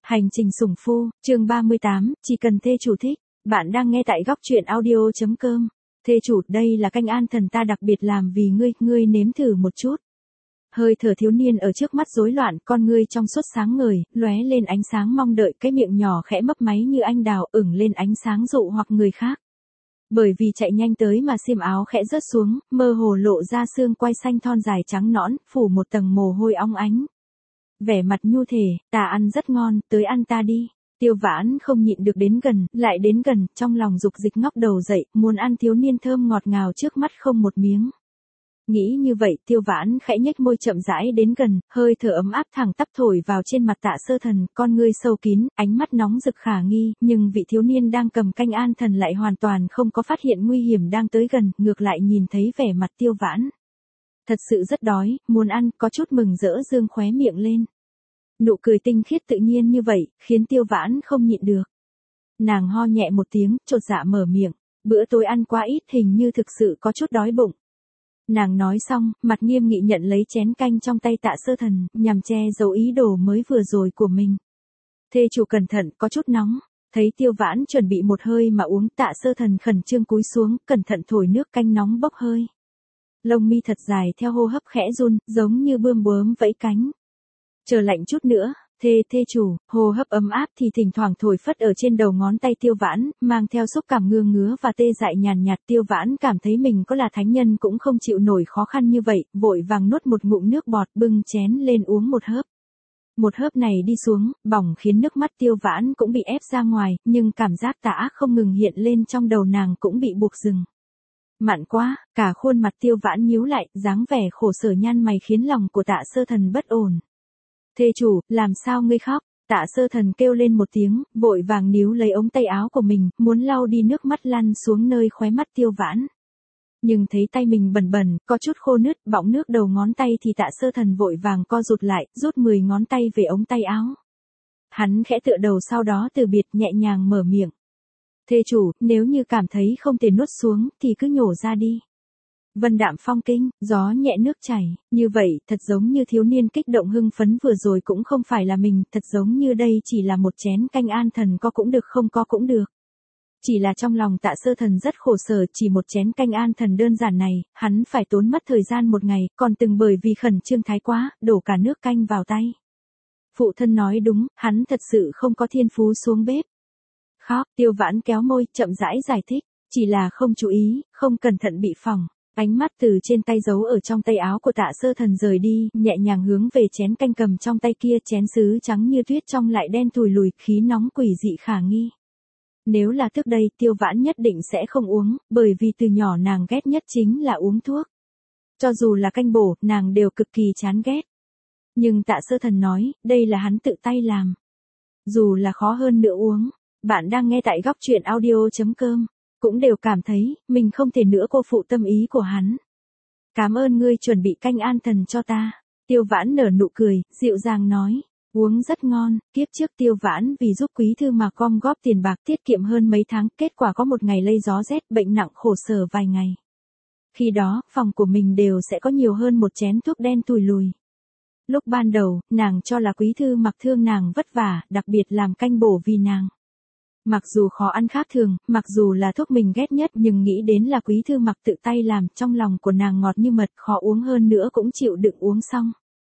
Hành trình sủng phu, chương 38, chỉ cần thê chủ thích. Bạn đang nghe tại góc truyện audio.com. Thê chủ, đây là canh an thần ta đặc biệt làm vì ngươi nếm thử một chút. Hơi thở thiếu niên ở trước mắt rối loạn, con ngươi trong suốt sáng ngời, lóe lên ánh sáng mong đợi, cái miệng nhỏ khẽ mấp máy như anh đào ửng lên ánh sáng dụ hoặc người khác. Bởi vì chạy nhanh tới mà xiêm áo khẽ rớt xuống, mơ hồ lộ ra xương quai xanh thon dài trắng nõn, phủ một tầng mồ hôi óng ánh. Vẻ mặt nhu thể, ta ăn rất ngon, tới ăn ta đi. Tiêu Vãn không nhịn được đến gần, lại đến gần, trong lòng dục dịch ngóc đầu dậy, muốn ăn thiếu niên thơm ngọt ngào trước mắt không một miếng. Nghĩ như vậy, Tiêu Vãn khẽ nhếch môi chậm rãi đến gần, hơi thở ấm áp thẳng tắp thổi vào trên mặt Tạ Sơ Thần, con ngươi sâu kín, ánh mắt nóng rực khả nghi, nhưng vị thiếu niên đang cầm canh an thần lại hoàn toàn không có phát hiện nguy hiểm đang tới gần, ngược lại nhìn thấy vẻ mặt Tiêu Vãn. Thật sự rất đói, muốn ăn, có chút mừng rỡ dương khóe miệng lên. Nụ cười tinh khiết tự nhiên như vậy, khiến Tiêu Vãn không nhịn được. Nàng ho nhẹ một tiếng, chột dạ mở miệng, bữa tối ăn quá ít hình như thực sự có chút đói bụng. Nàng nói xong, mặt nghiêm nghị nhận lấy chén canh trong tay Tạ Sơ Thần, nhằm che giấu ý đồ mới vừa rồi của mình. Thê chủ cẩn thận, có chút nóng. Thấy Tiêu Vãn chuẩn bị một hơi mà uống, Tạ Sơ Thần khẩn trương cúi xuống, cẩn thận thổi nước canh nóng bốc hơi. Lông mi thật dài theo hô hấp khẽ run, giống như bươm bướm vẫy cánh. Chờ lạnh chút nữa, thê chủ, hô hấp ấm áp thì thỉnh thoảng thổi phất ở trên đầu ngón tay Tiêu Vãn, mang theo xúc cảm ngứa ngứa và tê dại nhàn nhạt. Tiêu Vãn cảm thấy mình có là thánh nhân cũng không chịu nổi khó khăn như vậy, vội vàng nuốt một ngụm nước bọt, bưng chén lên uống một hớp. Một hớp này đi xuống, bỏng khiến nước mắt Tiêu Vãn cũng bị ép ra ngoài, nhưng cảm giác tà ác không ngừng hiện lên trong đầu nàng cũng bị buộc dừng. Mặn quá, cả khuôn mặt Tiêu Vãn nhíu lại, dáng vẻ khổ sở nhăn mày khiến lòng của Tạ Sơ Thần bất ổn. Thê chủ, làm sao ngươi khóc? Tạ Sơ Thần kêu lên một tiếng, vội vàng níu lấy ống tay áo của mình, muốn lau đi nước mắt lăn xuống nơi khóe mắt Tiêu Vãn. Nhưng thấy tay mình bẩn bẩn, có chút khô nứt, bọng nước đầu ngón tay thì Tạ Sơ Thần vội vàng co rụt lại, rút 10 ngón tay về ống tay áo. Hắn khẽ tựa đầu sau đó từ biệt nhẹ nhàng mở miệng. Thê chủ, nếu như cảm thấy không thể nuốt xuống, thì cứ nhổ ra đi. Vân đạm phong kinh, gió nhẹ nước chảy, như vậy, thật giống như thiếu niên kích động hưng phấn vừa rồi cũng không phải là mình, thật giống như đây chỉ là một chén canh an thần có cũng được không có cũng được. Chỉ là trong lòng Tạ Sơ Thần rất khổ sở, chỉ một chén canh an thần đơn giản này, hắn phải tốn mất thời gian một ngày, còn từng bởi vì khẩn trương thái quá, đổ cả nước canh vào tay. Phụ thân nói đúng, hắn thật sự không có thiên phú xuống bếp. Khóc, Tiêu Vãn kéo môi, chậm rãi giải thích, chỉ là không chú ý, không cẩn thận bị phỏng. Ánh mắt từ trên tay giấu ở trong tay áo của Tạ Sơ Thần rời đi, nhẹ nhàng hướng về chén canh cầm trong tay kia, chén sứ trắng như tuyết trong lại đen thùi lùi, khí nóng quỷ dị khả nghi. Nếu là trước đây, Tiêu Vãn nhất định sẽ không uống, bởi vì từ nhỏ nàng ghét nhất chính là uống thuốc. Cho dù là canh bổ, nàng đều cực kỳ chán ghét. Nhưng Tạ Sơ Thần nói, đây là hắn tự tay làm. Dù là khó hơn nữa uống, bạn đang nghe tại góc truyện audio.com. Cũng đều cảm thấy, mình không thể nữa cô phụ tâm ý của hắn. Cảm ơn ngươi chuẩn bị canh an thần cho ta. Tiêu Vãn nở nụ cười, dịu dàng nói. Uống rất ngon, kiếp trước Tiêu Vãn vì giúp quý thư mà gom góp tiền bạc tiết kiệm hơn mấy tháng, kết quả có một ngày lây gió rét, bệnh nặng khổ sở vài ngày. Khi đó, phòng của mình đều sẽ có nhiều hơn một chén thuốc đen tủi lùi. Lúc ban đầu, nàng cho là quý thư mặc thương nàng vất vả, đặc biệt làm canh bổ vì nàng. Mặc dù khó ăn khác thường, mặc dù là thuốc mình ghét nhất nhưng nghĩ đến là quý thư mặc tự tay làm, trong lòng của nàng ngọt như mật, khó uống hơn nữa cũng chịu đựng uống xong.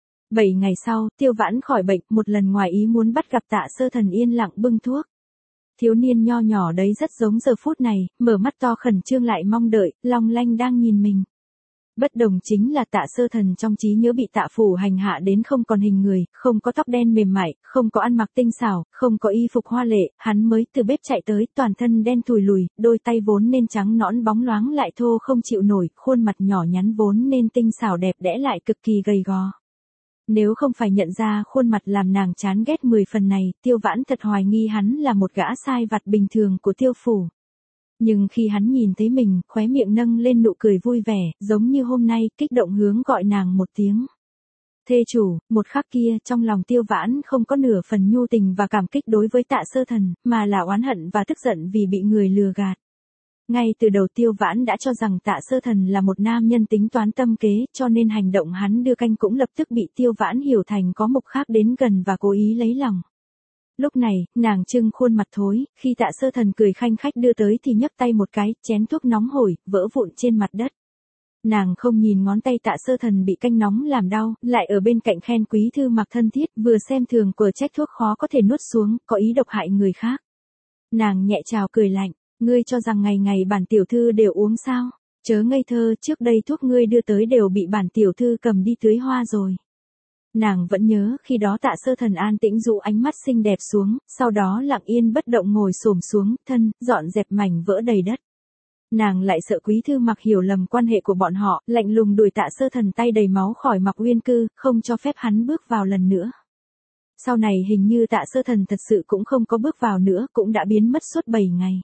7 ngày sau, Tiêu Vãn khỏi bệnh, một lần ngoài ý muốn bắt gặp Tạ Sơ Thần yên lặng bưng thuốc. Thiếu niên nho nhỏ đấy rất giống giờ phút này, mở mắt to khẩn trương lại mong đợi, long lanh đang nhìn mình. Bất đồng chính là Tạ Sơ Thần trong trí nhớ bị Tạ Phủ hành hạ đến không còn hình người, không có tóc đen mềm mại, không có ăn mặc tinh xảo, không có y phục hoa lệ, hắn mới từ bếp chạy tới, toàn thân đen thùi lùi, đôi tay vốn nên trắng nõn bóng loáng lại thô không chịu nổi, khuôn mặt nhỏ nhắn vốn nên tinh xảo đẹp đẽ lại cực kỳ gầy gò. Nếu không phải nhận ra khuôn mặt làm nàng chán ghét 10 phần này, Tiêu Vãn thật hoài nghi hắn là một gã sai vặt bình thường của Tiêu Phủ. Nhưng khi hắn nhìn thấy mình, khóe miệng nâng lên nụ cười vui vẻ, giống như hôm nay, kích động hướng gọi nàng một tiếng. Thê chủ, một khắc kia, trong lòng Tiêu Vãn không có nửa phần nhu tình và cảm kích đối với Tạ Sơ Thần, mà là oán hận và tức giận vì bị người lừa gạt. Ngay từ đầu Tiêu Vãn đã cho rằng Tạ Sơ Thần là một nam nhân tính toán tâm kế, cho nên hành động hắn đưa canh cũng lập tức bị Tiêu Vãn hiểu thành có mục khác đến gần và cố ý lấy lòng. Lúc này, nàng trưng khuôn mặt thối, khi Tạ Sơ Thần cười khanh khách đưa tới thì nhấc tay một cái, chén thuốc nóng hổi, vỡ vụn trên mặt đất. Nàng không nhìn ngón tay Tạ Sơ Thần bị canh nóng làm đau, lại ở bên cạnh khen Quý Thư Mặc thân thiết, vừa xem thường của trách thuốc khó có thể nuốt xuống, có ý độc hại người khác. Nàng nhẹ chào cười lạnh, ngươi cho rằng ngày ngày bản tiểu thư đều uống sao? Chớ ngây thơ, trước đây thuốc ngươi đưa tới đều bị bản tiểu thư cầm đi tưới hoa rồi. Nàng vẫn nhớ khi đó Tạ Sơ Thần an tĩnh dụ ánh mắt xinh đẹp xuống, sau đó lặng yên bất động ngồi xổm xuống, thân, dọn dẹp mảnh vỡ đầy đất. Nàng lại sợ Quý Thư Mặc hiểu lầm quan hệ của bọn họ, lạnh lùng đuổi Tạ Sơ Thần tay đầy máu khỏi Mặc Uyên Cư, không cho phép hắn bước vào lần nữa. Sau này hình như Tạ Sơ Thần thật sự cũng không có bước vào nữa, cũng đã biến mất suốt 7 ngày.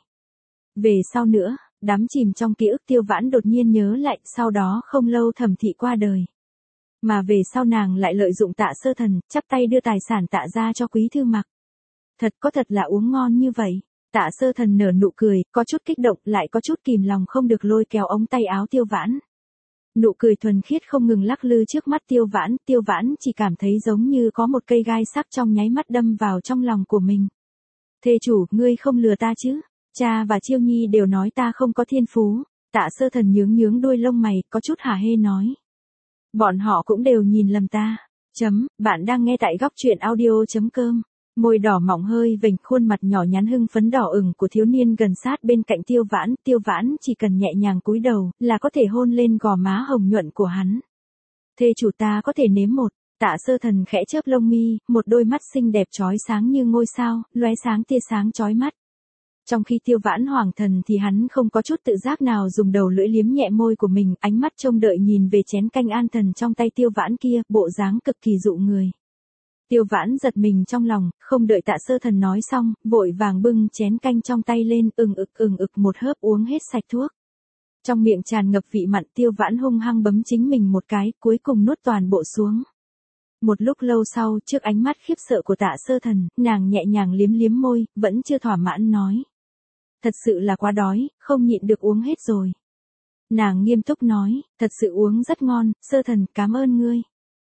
Về sau nữa, đắm chìm trong ký ức Tiêu Vãn đột nhiên nhớ lại, sau đó không lâu Thẩm Thị qua đời. Mà về sau nàng lại lợi dụng Tạ Sơ Thần, chắp tay đưa tài sản Tạ ra cho Quý Thư Mặc. Thật là uống ngon như vậy. Tạ Sơ Thần nở nụ cười, có chút kích động, lại có chút kìm lòng không được lôi kéo ống tay áo Tiêu Vãn. Nụ cười thuần khiết không ngừng lắc lư trước mắt Tiêu Vãn chỉ cảm thấy giống như có một cây gai sắc trong nháy mắt đâm vào trong lòng của mình. Thê chủ, ngươi không lừa ta chứ? Cha và Chiêu Nhi đều nói ta không có thiên phú. Tạ Sơ Thần nhướng đuôi lông mày, có chút hả hê nói. Bọn họ cũng đều nhìn lầm ta. Bạn đang nghe tại góc truyện audio.com. Môi đỏ mọng hơi vểnh, khuôn mặt nhỏ nhắn hưng phấn đỏ ửng của thiếu niên gần sát bên cạnh Tiêu Vãn chỉ cần nhẹ nhàng cúi đầu, là có thể hôn lên gò má hồng nhuận của hắn. Thê chủ, ta có thể nếm một. Tạ Sơ Thần khẽ chớp lông mi, một đôi mắt xinh đẹp chói sáng như ngôi sao, lóe sáng tia sáng chói mắt. Trong khi Tiêu Vãn hoàng thần thì hắn không có chút tự giác nào dùng đầu lưỡi liếm nhẹ môi của mình, ánh mắt trông đợi nhìn về chén canh an thần trong tay Tiêu Vãn kia, bộ dáng cực kỳ dụ người. Tiêu Vãn giật mình trong lòng, không đợi Tạ Sơ Thần nói xong, vội vàng bưng chén canh trong tay lên, ừng ực một hớp uống hết sạch thuốc. Trong miệng tràn ngập vị mặn, Tiêu Vãn hung hăng bấm chính mình một cái, cuối cùng nuốt toàn bộ xuống. Một lúc lâu sau, trước ánh mắt khiếp sợ của Tạ Sơ Thần, nàng nhẹ nhàng liếm môi, vẫn chưa thỏa mãn nói. Thật sự là quá đói, không nhịn được uống hết rồi. Nàng nghiêm túc nói, thật sự uống rất ngon, Sơ Thần, cảm ơn ngươi.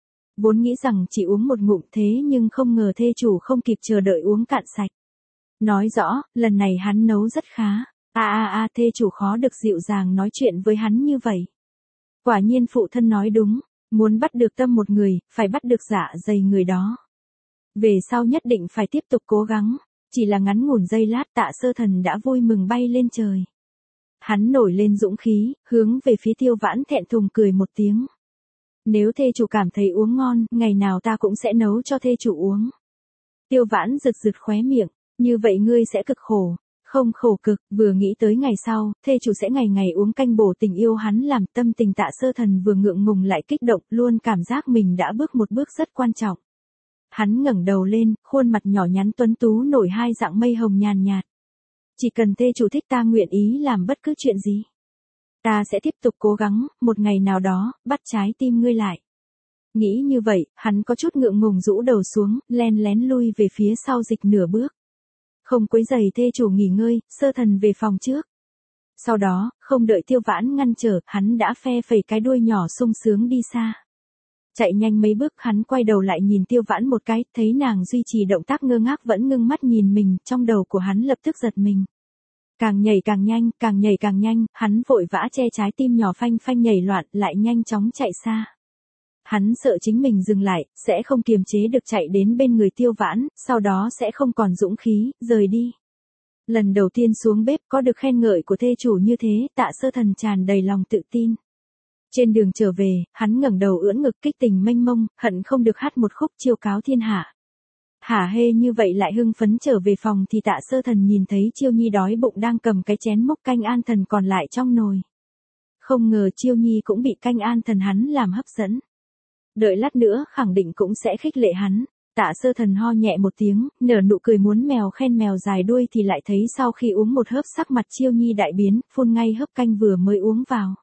Vốn nghĩ rằng chỉ uống một ngụm thế nhưng không ngờ thê chủ không kịp chờ đợi uống cạn sạch. Nói rõ, lần này hắn nấu rất khá. Thê chủ khó được dịu dàng nói chuyện với hắn như vậy. Quả nhiên phụ thân nói đúng, muốn bắt được tâm một người, phải bắt được dạ dày người đó. Về sau nhất định phải tiếp tục cố gắng. Chỉ là ngắn ngủn giây lát, Tạ Sơ Thần đã vui mừng bay lên trời. Hắn nổi lên dũng khí, hướng về phía Tiêu Vãn thẹn thùng cười một tiếng. Nếu thê chủ cảm thấy uống ngon, ngày nào ta cũng sẽ nấu cho thê chủ uống. Tiêu Vãn rực khóe miệng, như vậy ngươi sẽ cực khổ. Không khổ cực, vừa nghĩ tới ngày sau, thê chủ sẽ ngày ngày uống canh bổ tình yêu hắn làm, tâm tình Tạ Sơ Thần vừa ngượng ngùng lại kích động, luôn cảm giác mình đã bước một bước rất quan trọng. Hắn ngẩng đầu lên, khuôn mặt nhỏ nhắn tuấn tú nổi hai dạng mây hồng nhàn nhạt. Chỉ cần thê chủ thích ta nguyện ý làm bất cứ chuyện gì. Ta sẽ tiếp tục cố gắng, một ngày nào đó, bắt trái tim ngươi lại. Nghĩ như vậy, hắn có chút ngượng ngùng rũ đầu xuống, len lén lui về phía sau dịch nửa bước. Không quấy rầy thê chủ nghỉ ngơi, Sơ Thần về phòng trước. Sau đó, không đợi Tiêu Vãn ngăn trở, hắn đã phe phẩy cái đuôi nhỏ sung sướng đi xa. Chạy nhanh mấy bước, hắn quay đầu lại nhìn Tiêu Vãn một cái, thấy nàng duy trì động tác ngơ ngác vẫn ngưng mắt nhìn mình, trong đầu của hắn lập tức giật mình. Càng nhảy càng nhanh, hắn vội vã che trái tim nhỏ phanh phanh nhảy loạn, lại nhanh chóng chạy xa. Hắn sợ chính mình dừng lại, sẽ không kiềm chế được chạy đến bên người Tiêu Vãn, sau đó sẽ không còn dũng khí, rời đi. Lần đầu tiên xuống bếp có được khen ngợi của thê chủ như thế, Tạ Sơ Thần tràn đầy lòng tự tin. Trên đường trở về, hắn ngẩng đầu ưỡn ngực kích tình mênh mông, hận không được hát một khúc chiêu cáo thiên hạ. Hả hê như vậy lại hưng phấn trở về phòng thì Tạ Sơ Thần nhìn thấy Chiêu Nhi đói bụng đang cầm cái chén múc canh an thần còn lại trong nồi. Không ngờ Chiêu Nhi cũng bị canh an thần hắn làm hấp dẫn. Đợi lát nữa khẳng định cũng sẽ khích lệ hắn. Tạ Sơ Thần ho nhẹ một tiếng, nở nụ cười muốn mèo khen mèo dài đuôi thì lại thấy sau khi uống một hớp sắc mặt Chiêu Nhi đại biến, phun ngay hớp canh vừa mới uống vào.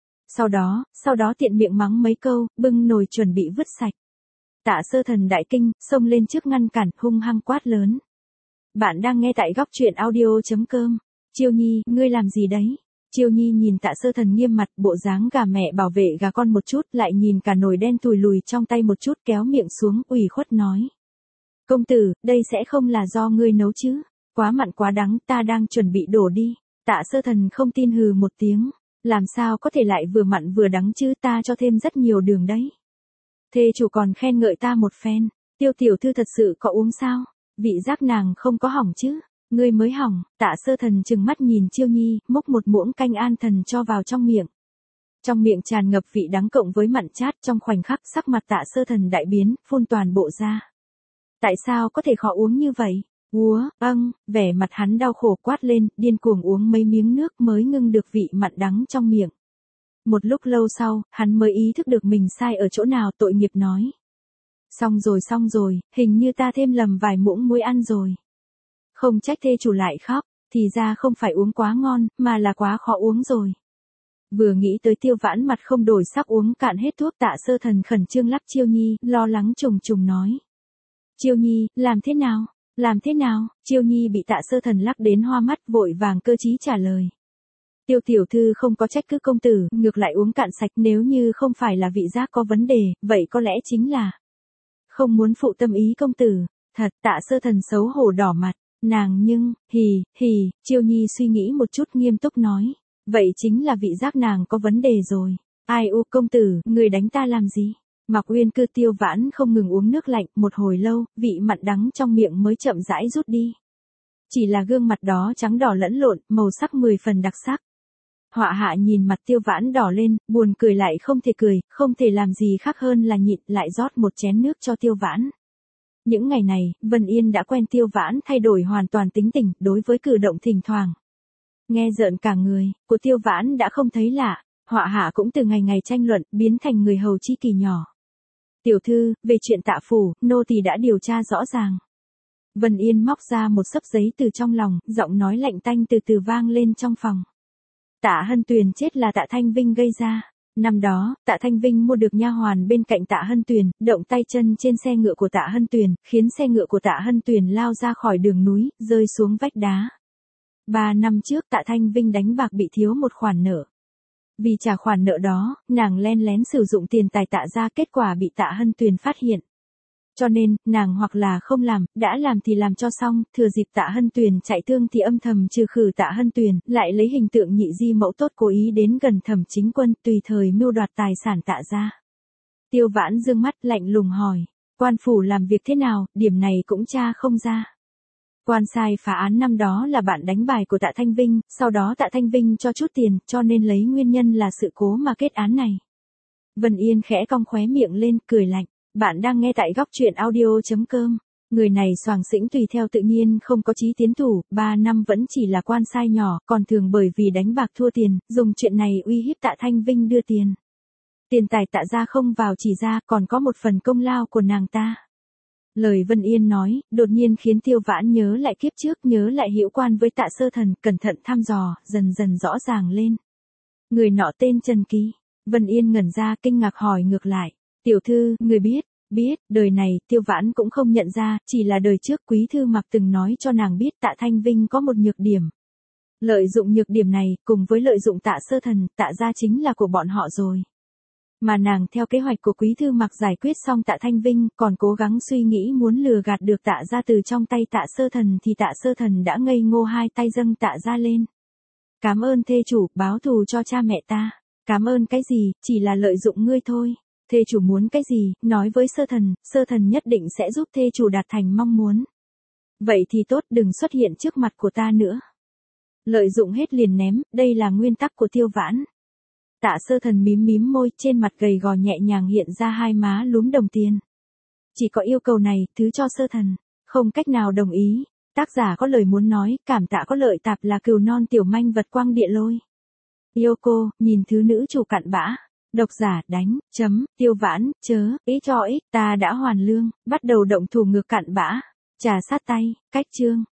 Sau đó tiện miệng mắng mấy câu, bưng nồi chuẩn bị vứt sạch. Tạ Sơ Thần đại kinh, xông lên trước ngăn cản, hung hăng quát lớn. Bạn đang nghe tại góc truyện audio.com. Chiêu Nhi, ngươi làm gì đấy? Chiêu Nhi nhìn Tạ Sơ Thần nghiêm mặt, bộ dáng gà mẹ bảo vệ gà con một chút, lại nhìn cả nồi đen tùi lùi trong tay một chút, kéo miệng xuống, ủy khuất nói. Công tử, đây sẽ không là do ngươi nấu chứ? Quá mặn quá đắng, ta đang chuẩn bị đổ đi. Tạ Sơ Thần không tin hừ một tiếng. Làm sao có thể lại vừa mặn vừa đắng chứ, ta cho thêm rất nhiều đường đấy. Thê chủ còn khen ngợi ta một phen. Tiêu tiểu thư thật sự có uống sao? Vị giác nàng không có hỏng chứ? Ngươi mới hỏng. Tạ Sơ Thần trừng mắt nhìn Chiêu Nhi, múc một muỗng canh an thần cho vào trong miệng. Trong miệng tràn ngập vị đắng cộng với mặn chát, trong khoảnh khắc sắc mặt Tạ Sơ Thần đại biến, phun toàn bộ ra. Tại sao có thể khó uống như vậy? Vẻ mặt hắn đau khổ quát lên, điên cuồng uống mấy miếng nước mới ngưng được vị mặn đắng trong miệng. Một lúc lâu sau, hắn mới ý thức được mình sai ở chỗ nào, tội nghiệp nói. Xong rồi, hình như ta thêm lầm vài muỗng muối ăn rồi. Không trách thê chủ lại khóc, thì ra không phải uống quá ngon, mà là quá khó uống rồi. Vừa nghĩ tới Tiêu Vãn mặt không đổi sắc uống cạn hết thuốc, Tạ Sơ Thần khẩn trương lắc Chiêu Nhi, lo lắng trùng trùng nói. Chiêu Nhi, làm thế nào? Chiêu Nhi bị Tạ Sơ Thần lắc đến hoa mắt, vội vàng cơ trí trả lời. Tiêu tiểu thư không có trách cứ công tử, ngược lại uống cạn sạch, nếu như không phải là vị giác có vấn đề, vậy có lẽ chính là không muốn phụ tâm ý công tử. Thật, Tạ Sơ Thần xấu hổ đỏ mặt, nàng nhưng, Chiêu Nhi suy nghĩ một chút nghiêm túc nói. Vậy chính là vị giác nàng có vấn đề rồi. Ai u công tử, người đánh ta làm gì? Mạc Uyên Cư Tiêu Vãn không ngừng uống nước lạnh, một hồi lâu, vị mặn đắng trong miệng mới chậm rãi rút đi. Chỉ là gương mặt đó trắng đỏ lẫn lộn, màu sắc 10 phần đặc sắc. Họa hạ nhìn mặt Tiêu Vãn đỏ lên, buồn cười lại không thể cười, không thể làm gì khác hơn là nhịn, lại rót một chén nước cho Tiêu Vãn. Những ngày này, Vân Yên đã quen Tiêu Vãn thay đổi hoàn toàn tính tình, đối với cử động thỉnh thoảng nghe rợn cả người, của Tiêu Vãn đã không thấy lạ, họa hạ cũng từ ngày ngày tranh luận, biến thành người hầu chi kỳ nhỏ. Tiểu thư, về chuyện Tạ phủ, nô tỳ đã điều tra rõ ràng. Vân Yên móc ra một xấp giấy từ trong lòng, giọng nói lạnh tanh từ từ vang lên trong phòng. Tạ Hân Tuyền chết là Tạ Thanh Vinh gây ra. Năm đó, Tạ Thanh Vinh mua được nha hoàn bên cạnh Tạ Hân Tuyền, động tay chân trên xe ngựa của Tạ Hân Tuyền, khiến xe ngựa của Tạ Hân Tuyền lao ra khỏi đường núi, rơi xuống vách đá. 3 năm trước Tạ Thanh Vinh đánh bạc bị thiếu một khoản nợ. Vì trả khoản nợ đó, nàng len lén sử dụng tiền tài Tạ ra, kết quả bị Tạ Hân Tuyền phát hiện. Cho nên, nàng hoặc là không làm, đã làm thì làm cho xong, thừa dịp Tạ Hân Tuyền chạy thương thì âm thầm trừ khử Tạ Hân Tuyền, lại lấy hình tượng nhị di mẫu tốt cố ý đến gần Thẩm Chính Quân, tùy thời mưu đoạt tài sản Tạ ra. Tiêu Vãn dương mắt lạnh lùng hỏi, quan phủ làm việc thế nào, điểm này cũng tra không ra. Quan sai phá án năm đó là bạn đánh bài của Tạ Thanh Vinh, sau đó Tạ Thanh Vinh cho chút tiền, cho nên lấy nguyên nhân là sự cố mà kết án này. Vân Yên khẽ cong khóe miệng lên, cười lạnh. Bạn đang nghe tại góc truyện audio.com. Người này xoàng xĩnh tùy theo tự nhiên không có chí tiến thủ, 3 năm vẫn chỉ là quan sai nhỏ, còn thường bởi vì đánh bạc thua tiền, dùng chuyện này uy hiếp Tạ Thanh Vinh đưa tiền. Tiền tài Tạ ra không vào chỉ ra, còn có một phần công lao của nàng ta. Lời Vân Yên nói, đột nhiên khiến Tiêu Vãn nhớ lại kiếp trước, nhớ lại hữu quan với Tạ Sơ Thần, cẩn thận thăm dò, dần dần rõ ràng lên. Người nọ tên Trần Kỳ. Vân Yên ngẩn ra, kinh ngạc hỏi ngược lại. Tiểu thư, người biết, đời này, Tiêu Vãn cũng không nhận ra, chỉ là đời trước Quý Thư Mặc từng nói cho nàng biết Tạ Thanh Vinh có một nhược điểm. Lợi dụng nhược điểm này, cùng với lợi dụng Tạ Sơ Thần, Tạ ra chính là của bọn họ rồi. Mà nàng theo kế hoạch của Quý Thư Mặc giải quyết xong Tạ Thanh Vinh, còn cố gắng suy nghĩ muốn lừa gạt được Tạ ra từ trong tay Tạ Sơ Thần thì Tạ Sơ Thần đã ngây ngô hai tay dâng Tạ ra lên. Cảm ơn thê chủ, báo thù cho cha mẹ ta. Cảm ơn cái gì, chỉ là lợi dụng ngươi thôi. Thê chủ muốn cái gì, nói với Sơ Thần nhất định sẽ giúp thê chủ đạt thành mong muốn. Vậy thì tốt, đừng xuất hiện trước mặt của ta nữa. Lợi dụng hết liền ném, đây là nguyên tắc của Tiêu Vãn. Tạ Sơ Thần mím môi, trên mặt gầy gò nhẹ nhàng hiện ra hai má lúm đồng tiền. Chỉ có yêu cầu này, thứ cho Sơ Thần, không cách nào đồng ý. Tác giả có lời muốn nói, cảm tạ có lợi tạp là cừu non tiểu manh vật quang địa lôi. Yoko, nhìn thứ nữ chủ cặn bã. Độc giả đánh, Tiêu Vãn, ý cho ích, ta đã hoàn lương, bắt đầu động thủ ngược cặn bã. Trà sát tay, cách chương.